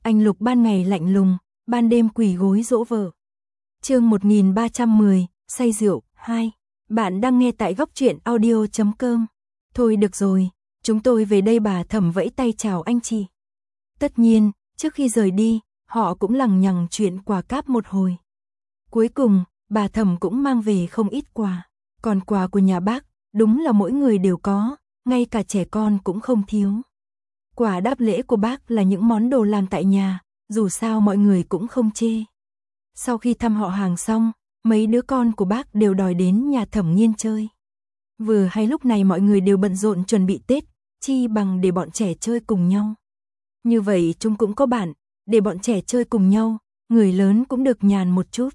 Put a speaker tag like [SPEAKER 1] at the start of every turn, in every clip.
[SPEAKER 1] Anh Lục ban ngày lạnh lùng, ban đêm quỳ gối dỗ vợ. Chương 1310, say rượu 2. Bạn đang nghe tại góc truyện audio.com. Thôi được rồi, chúng tôi về đây, bà Thẩm vẫy tay chào anh chị. Tất nhiên, trước khi rời đi, họ cũng lằng nhằng chuyện quà cáp một hồi. Cuối cùng, bà Thẩm cũng mang về không ít quà. Còn quà của nhà bác, đúng là mỗi người đều có, ngay cả trẻ con cũng không thiếu. Quà đáp lễ của bác là những món đồ làm tại nhà, dù sao mọi người cũng không chê. Sau khi thăm họ hàng xong, mấy đứa con của bác đều đòi đến nhà Thẩm Nghiên chơi. Vừa hay lúc này mọi người đều bận rộn chuẩn bị Tết, chi bằng để bọn trẻ chơi cùng nhau. Như vậy chúng cũng có bạn, để bọn trẻ chơi cùng nhau, người lớn cũng được nhàn một chút.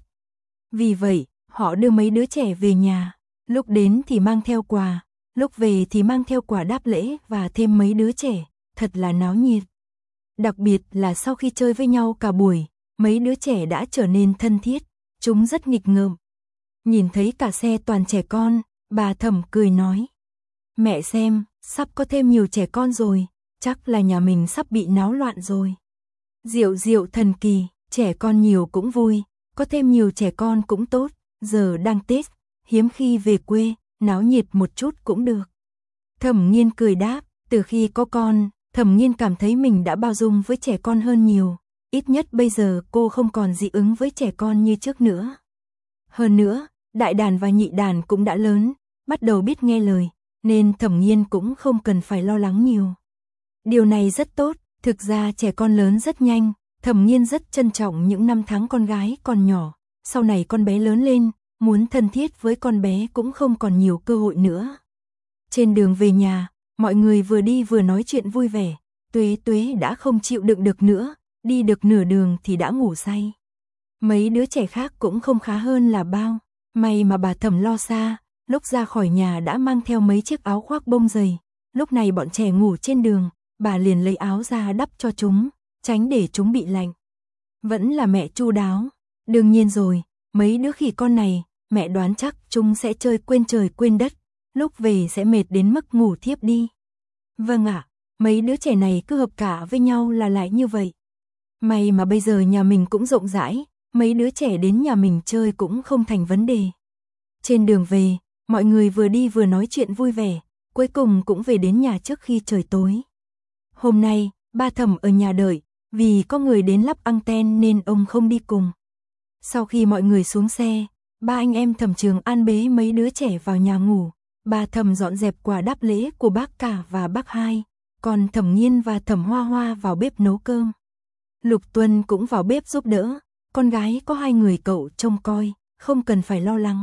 [SPEAKER 1] Vì vậy, họ đưa mấy đứa trẻ về nhà, lúc đến thì mang theo quà, lúc về thì mang theo quà đáp lễ và thêm mấy đứa trẻ, thật là náo nhiệt. Đặc biệt là sau khi chơi với nhau cả buổi, mấy đứa trẻ đã trở nên thân thiết, chúng rất nghịch ngợm. Nhìn thấy cả xe toàn trẻ con, bà Thẩm cười nói: "Mẹ xem, sắp có thêm nhiều trẻ con rồi, chắc là nhà mình sắp bị náo loạn rồi." Diệu diệu thần kỳ, trẻ con nhiều cũng vui, có thêm nhiều trẻ con cũng tốt, giờ đang Tết, hiếm khi về quê, náo nhiệt một chút cũng được. Thẩm Nghiên cười đáp, từ khi có con, Thẩm Nghiên cảm thấy mình đã bao dung với trẻ con hơn nhiều, ít nhất bây giờ cô không còn dị ứng với trẻ con như trước nữa. Hơn nữa, đại đàn và nhị đàn cũng đã lớn, bắt đầu biết nghe lời, nên Thẩm Nghiên cũng không cần phải lo lắng nhiều. Điều này rất tốt, thực ra trẻ con lớn rất nhanh, Thẩm Nghiên rất trân trọng những năm tháng con gái còn nhỏ, sau này con bé lớn lên, muốn thân thiết với con bé cũng không còn nhiều cơ hội nữa. Trên đường về nhà, mọi người vừa đi vừa nói chuyện vui vẻ, Tuế Tuế đã không chịu đựng được nữa, đi được nửa đường thì đã ngủ say. Mấy đứa trẻ khác cũng không khá hơn là bao, may mà bà Thẩm lo xa, lúc ra khỏi nhà đã mang theo mấy chiếc áo khoác bông dày, lúc này bọn trẻ ngủ trên đường, bà liền lấy áo ra đắp cho chúng, tránh để chúng bị lạnh. Vẫn là mẹ chu đáo, đương nhiên rồi, mấy đứa khỉ con này, mẹ đoán chắc chúng sẽ chơi quên trời quên đất, lúc về sẽ mệt đến mức ngủ thiếp đi. Vâng ạ, mấy đứa trẻ này cứ hợp cả với nhau là lại như vậy. May mà bây giờ nhà mình cũng rộng rãi, mấy đứa trẻ đến nhà mình chơi cũng không thành vấn đề. Trên đường về, mọi người vừa đi vừa nói chuyện vui vẻ, cuối cùng cũng về đến nhà trước khi trời tối. Hôm nay, ba Thẩm ở nhà đợi, vì có người đến lắp anten nên ông không đi cùng. Sau khi mọi người xuống xe, ba anh em Thẩm Trường An bế mấy đứa trẻ vào nhà ngủ, bà Thẩm dọn dẹp quà đáp lễ của bác cả và bác hai, còn Thẩm Nghiên và Thẩm Hoa Hoa vào bếp nấu cơm. Lục Tuân cũng vào bếp giúp đỡ, con gái có 2 người cậu trông coi, không cần phải lo lắng.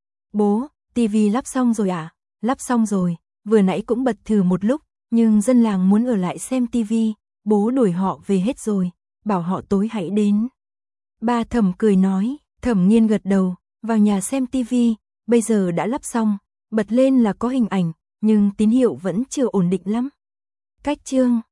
[SPEAKER 1] Bố, tivi lắp xong rồi à? Lắp xong rồi, vừa nãy cũng bật thử một lúc, nhưng dân làng muốn ở lại xem tivi, bố đuổi họ về hết rồi, bảo họ tối hãy đến. Ba Thẩm cười nói, Thẩm Nghiên gật đầu, vào nhà xem tivi, bây giờ đã lắp xong, bật lên là có hình ảnh, nhưng tín hiệu vẫn chưa ổn định lắm. Cách chương